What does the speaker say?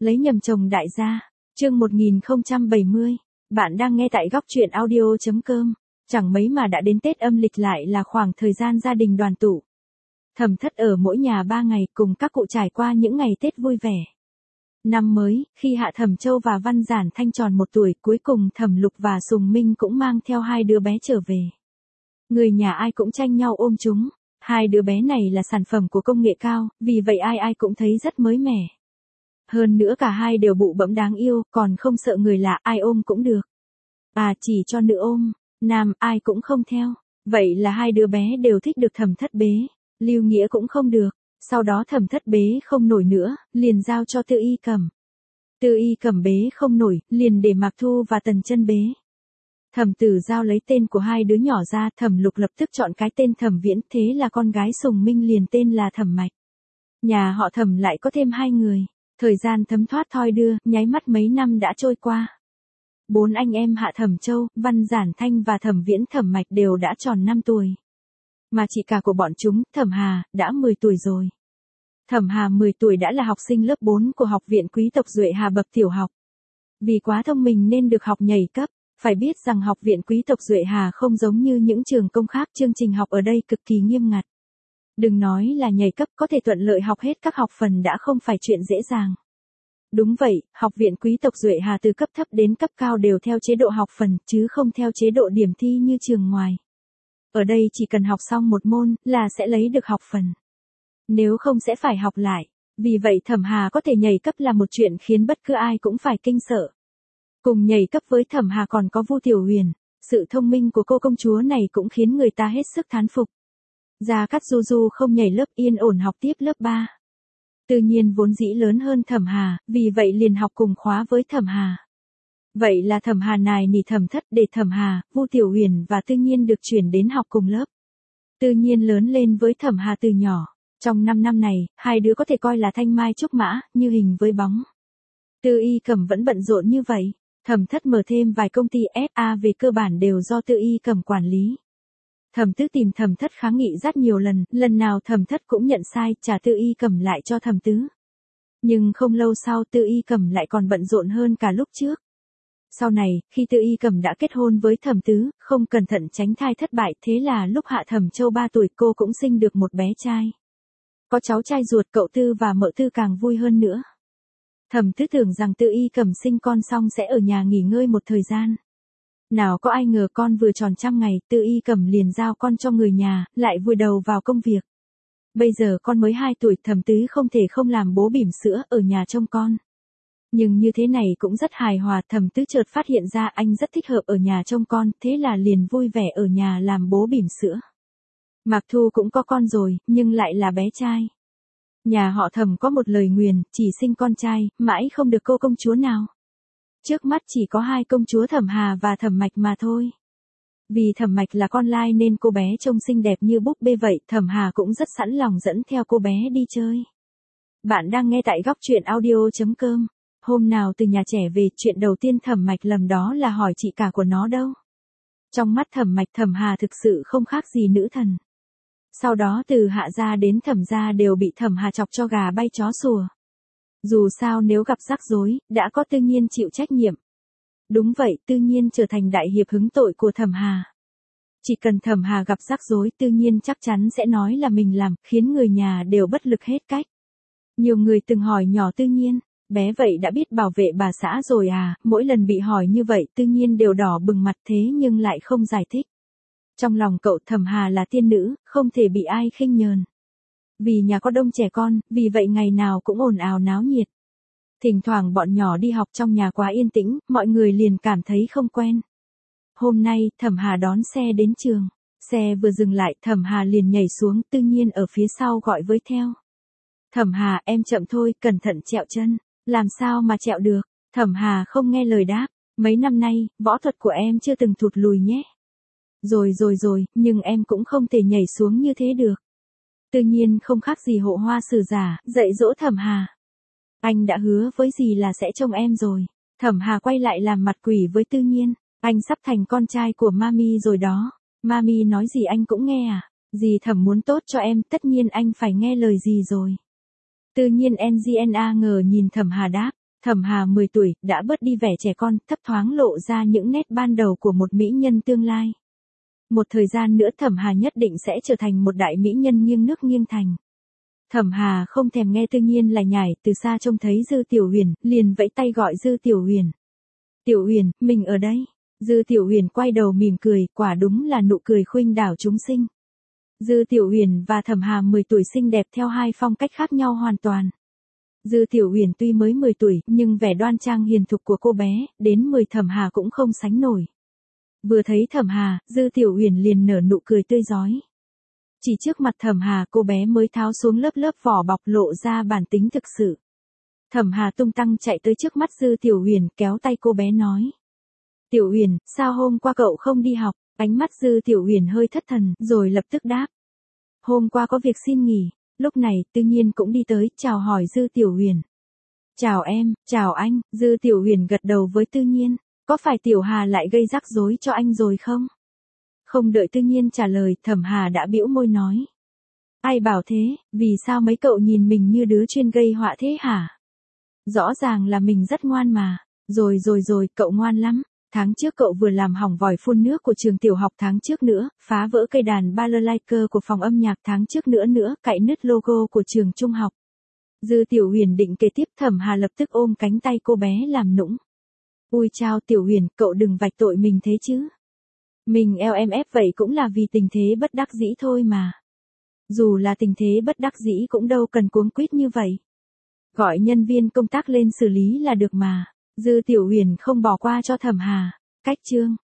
Lấy nhầm chồng đại gia. Chương 1070. Bạn đang nghe tại góc truyện audio.com. Chẳng mấy mà đã đến Tết âm lịch, lại là khoảng thời gian gia đình đoàn tụ. Thẩm Thất ở mỗi nhà 3 ngày cùng các cụ trải qua những ngày Tết vui vẻ. Năm mới, khi Hạ Thẩm Châu và Văn Giản Thanh tròn 1 tuổi, cuối cùng Thẩm Lục và Sùng Minh cũng mang theo 2 đứa bé trở về. Người nhà ai cũng tranh nhau ôm chúng. 2 đứa bé này là sản phẩm của công nghệ cao, vì vậy ai ai cũng thấy rất mới mẻ. Hơn nữa cả hai đều bụ bẫm đáng yêu, còn không sợ người lạ, ai ôm cũng được. À, chỉ cho nữ ôm, nam ai cũng không theo. Vậy là 2 đứa bé đều thích được Thẩm Thất bế. Lưu Nghĩa cũng không được. Sau đó Thẩm Thất bế không nổi nữa, liền giao cho Tư Y cầm. Tư Y cầm bế không nổi, liền để Mạc Thu và Tần Chân bế. Thẩm Tử Giao lấy tên của 2 đứa nhỏ ra, Thẩm Lục lập tức chọn cái tên Thẩm Viễn, thế là con gái Sùng Minh liền tên là Thẩm Mạch. Nhà họ Thẩm lại có thêm 2 người. Thời gian thấm thoát thoi đưa, nháy mắt mấy năm đã trôi qua. 4 anh em Hạ Thẩm Châu, Văn Giản Thanh và Thẩm Viễn Thẩm Mạch đều đã tròn 5 tuổi. Mà chị cả của bọn chúng, Thẩm Hà, đã 10 tuổi rồi. Thẩm Hà 10 tuổi đã là học sinh lớp 4 của Học viện Quý tộc Duệ Hà bậc tiểu học. Vì quá thông minh nên được học nhảy cấp. Phải biết rằng Học viện Quý tộc Duệ Hà không giống như những trường công khác, chương trình học ở đây cực kỳ nghiêm ngặt. Đừng nói là nhảy cấp, có thể thuận lợi học hết các học phần đã không phải chuyện dễ dàng. Đúng vậy, Học viện Quý tộc Duệ Hà từ cấp thấp đến cấp cao đều theo chế độ học phần, chứ không theo chế độ điểm thi như trường ngoài. Ở đây chỉ cần học xong một môn, là sẽ lấy được học phần. Nếu không sẽ phải học lại. Vì vậy Thẩm Hà có thể nhảy cấp là một chuyện khiến bất cứ ai cũng phải kinh sợ. Cùng nhảy cấp với Thẩm Hà còn có Vu Tiểu Huyền. Sự thông minh của cô công chúa này cũng khiến người ta hết sức thán phục. Gia Cát Du Du không nhảy lớp, yên ổn học tiếp lớp 3. Tự nhiên vốn dĩ lớn hơn Thẩm Hà, vì vậy liền học cùng khóa với Thẩm Hà. Vậy là Thẩm Hà nài nỉ Thẩm Thất để Thẩm Hà, Vu Tiểu Huyền và Tự nhiên được chuyển đến học cùng lớp. Tự nhiên lớn lên với Thẩm Hà từ nhỏ. Trong 5 năm này, 2 đứa có thể coi là thanh mai trúc mã, như hình với bóng. Tư Y cầm vẫn bận rộn như vậy. Thẩm Thất mở thêm vài công ty SA về cơ bản đều do Tư Y cầm quản lý. Thẩm Tứ tìm Thẩm Thất kháng nghị rất nhiều lần, lần nào Thẩm Thất cũng nhận sai, trả Tư Y cầm lại cho Thẩm Tứ. Nhưng không lâu sau Tư Y cầm lại còn bận rộn hơn cả lúc trước. Sau này, khi Tư Y cầm đã kết hôn với Thẩm Tứ, không cẩn thận tránh thai thất bại, thế là lúc Hạ Thẩm Châu 3 tuổi cô cũng sinh được một bé trai. Có cháu trai ruột, cậu Tư và mợ Tư càng vui hơn nữa. Thẩm Tứ tưởng rằng Tư Y cầm sinh con xong sẽ ở nhà nghỉ ngơi một thời gian. Nào có ai ngờ con vừa tròn 100 ngày, Tư Y cầm liền giao con cho người nhà, lại vùi đầu vào công việc. Bây giờ con mới 2 tuổi, Thẩm Tứ không thể không làm bố bỉm sữa ở nhà trông con. Nhưng như thế này cũng rất hài hòa, Thẩm Tứ chợt phát hiện ra anh rất thích hợp ở nhà trông con, thế là liền vui vẻ ở nhà làm bố bỉm sữa. Mạc Thu cũng có con rồi, nhưng lại là bé trai. Nhà họ Thẩm có một lời nguyền, chỉ sinh con trai, mãi không được cô công chúa nào. Trước mắt chỉ có 2 công chúa Thẩm Hà và Thẩm Mạch mà thôi. Vì Thẩm Mạch là con lai nên cô bé trông xinh đẹp như búp bê vậy, Thẩm Hà cũng rất sẵn lòng dẫn theo cô bé đi chơi. Bạn đang nghe tại góc truyện audio.com. Hôm nào từ nhà trẻ về, chuyện đầu tiên Thẩm Mạch làm đó là hỏi chị cả của nó đâu. Trong mắt Thẩm Mạch, Thẩm Hà thực sự không khác gì nữ thần. Sau đó từ Hạ gia đến Thẩm gia đều bị Thẩm Hà chọc cho gà bay chó sủa. Dù sao nếu gặp rắc rối, đã có Tư Nhiên chịu trách nhiệm. Đúng vậy, Tư Nhiên trở thành đại hiệp hứng tội của Thẩm Hà. Chỉ cần Thẩm Hà gặp rắc rối, Tư Nhiên chắc chắn sẽ nói là mình làm, khiến người nhà đều bất lực hết cách. Nhiều người từng hỏi nhỏ Tư Nhiên, bé vậy đã biết bảo vệ bà xã rồi à, mỗi lần bị hỏi như vậy Tư Nhiên đều đỏ bừng mặt, thế nhưng lại không giải thích. Trong lòng cậu Thẩm Hà là tiên nữ, không thể bị ai khinh nhờn. Vì nhà có đông trẻ con, vì vậy ngày nào cũng ồn ào náo nhiệt. Thỉnh thoảng bọn nhỏ đi học trong nhà quá yên tĩnh, mọi người liền cảm thấy không quen. Hôm nay, Thẩm Hà đón xe đến trường. Xe vừa dừng lại, Thẩm Hà liền nhảy xuống, Tự nhiên ở phía sau gọi với theo. Thẩm Hà, em chậm thôi, cẩn thận trẹo chân. Làm sao mà trẹo được? Thẩm Hà không nghe lời đáp. Mấy năm nay, võ thuật của em chưa từng thụt lùi nhé. Rồi, nhưng em cũng không thể nhảy xuống như thế được. Tự nhiên không khác gì Hộ Hoa Sử Giả, dạy dỗ Thẩm Hà. Anh đã hứa với dì là sẽ trông em rồi. Thẩm Hà quay lại làm mặt quỷ với Tự nhiên. Anh sắp thành con trai của Mami rồi đó. Mami nói gì anh cũng nghe à? Dì Thẩm muốn tốt cho em, tất nhiên anh phải nghe lời dì rồi. Tự nhiên NGNA ngờ nhìn Thẩm Hà đáp. Thẩm Hà 10 tuổi, đã bớt đi vẻ trẻ con, thấp thoáng lộ ra những nét ban đầu của một mỹ nhân tương lai. Một thời gian nữa Thẩm Hà nhất định sẽ trở thành một đại mỹ nhân nghiêng nước nghiêng thành. Thẩm Hà không thèm nghe Tư Nhiên lải nhải, từ xa trông thấy Dư Tiểu Huyền, liền vẫy tay gọi Dư Tiểu Huyền. Tiểu Huyền, mình ở đây. Dư Tiểu Huyền quay đầu mỉm cười, quả đúng là nụ cười khuynh đảo chúng sinh. Dư Tiểu Huyền và Thẩm Hà 10 tuổi xinh đẹp theo hai phong cách khác nhau hoàn toàn. Dư Tiểu Huyền tuy mới 10 tuổi, nhưng vẻ đoan trang hiền thục của cô bé, đến 10 Thẩm Hà cũng không sánh nổi. Vừa thấy Thẩm Hà, Dư Tiểu Huyền liền nở nụ cười tươi rói. Chỉ trước mặt Thẩm Hà, cô bé mới tháo xuống lớp vỏ bọc lộ ra bản tính thực sự. Thẩm Hà tung tăng chạy tới trước mắt Dư Tiểu Huyền, kéo tay cô bé nói. Tiểu Huyền, sao hôm qua cậu không đi học? Ánh mắt Dư Tiểu Huyền hơi thất thần, rồi lập tức đáp. Hôm qua có việc xin nghỉ. Lúc này, Tư Nhiên cũng đi tới, chào hỏi Dư Tiểu Huyền. Chào em, chào anh. Dư Tiểu Huyền gật đầu với Tư Nhiên. Có phải Tiểu Hà lại gây rắc rối cho anh rồi không? Không đợi Tư Nhiên trả lời, Thẩm Hà đã bĩu môi nói. Ai bảo thế, vì sao mấy cậu nhìn mình như đứa chuyên gây họa thế hả? Rõ ràng là mình rất ngoan mà. Rồi, cậu ngoan lắm. Tháng trước cậu vừa làm hỏng vòi phun nước của trường tiểu học, tháng trước nữa, phá vỡ cây đàn balalaika của phòng âm nhạc, tháng trước nữa, cạy nứt logo của trường trung học. Dư Tiểu Huyền định kể tiếp, Thẩm Hà lập tức ôm cánh tay cô bé làm nũng. Ui chao Tiểu Huyền, cậu đừng vạch tội mình thế chứ. Mình LMF vậy cũng là vì tình thế bất đắc dĩ thôi mà. Dù là tình thế bất đắc dĩ cũng đâu cần cuống quýt như vậy. Gọi nhân viên công tác lên xử lý là được mà. Dư Tiểu Huyền không bỏ qua cho Thẩm Hà. Cách chương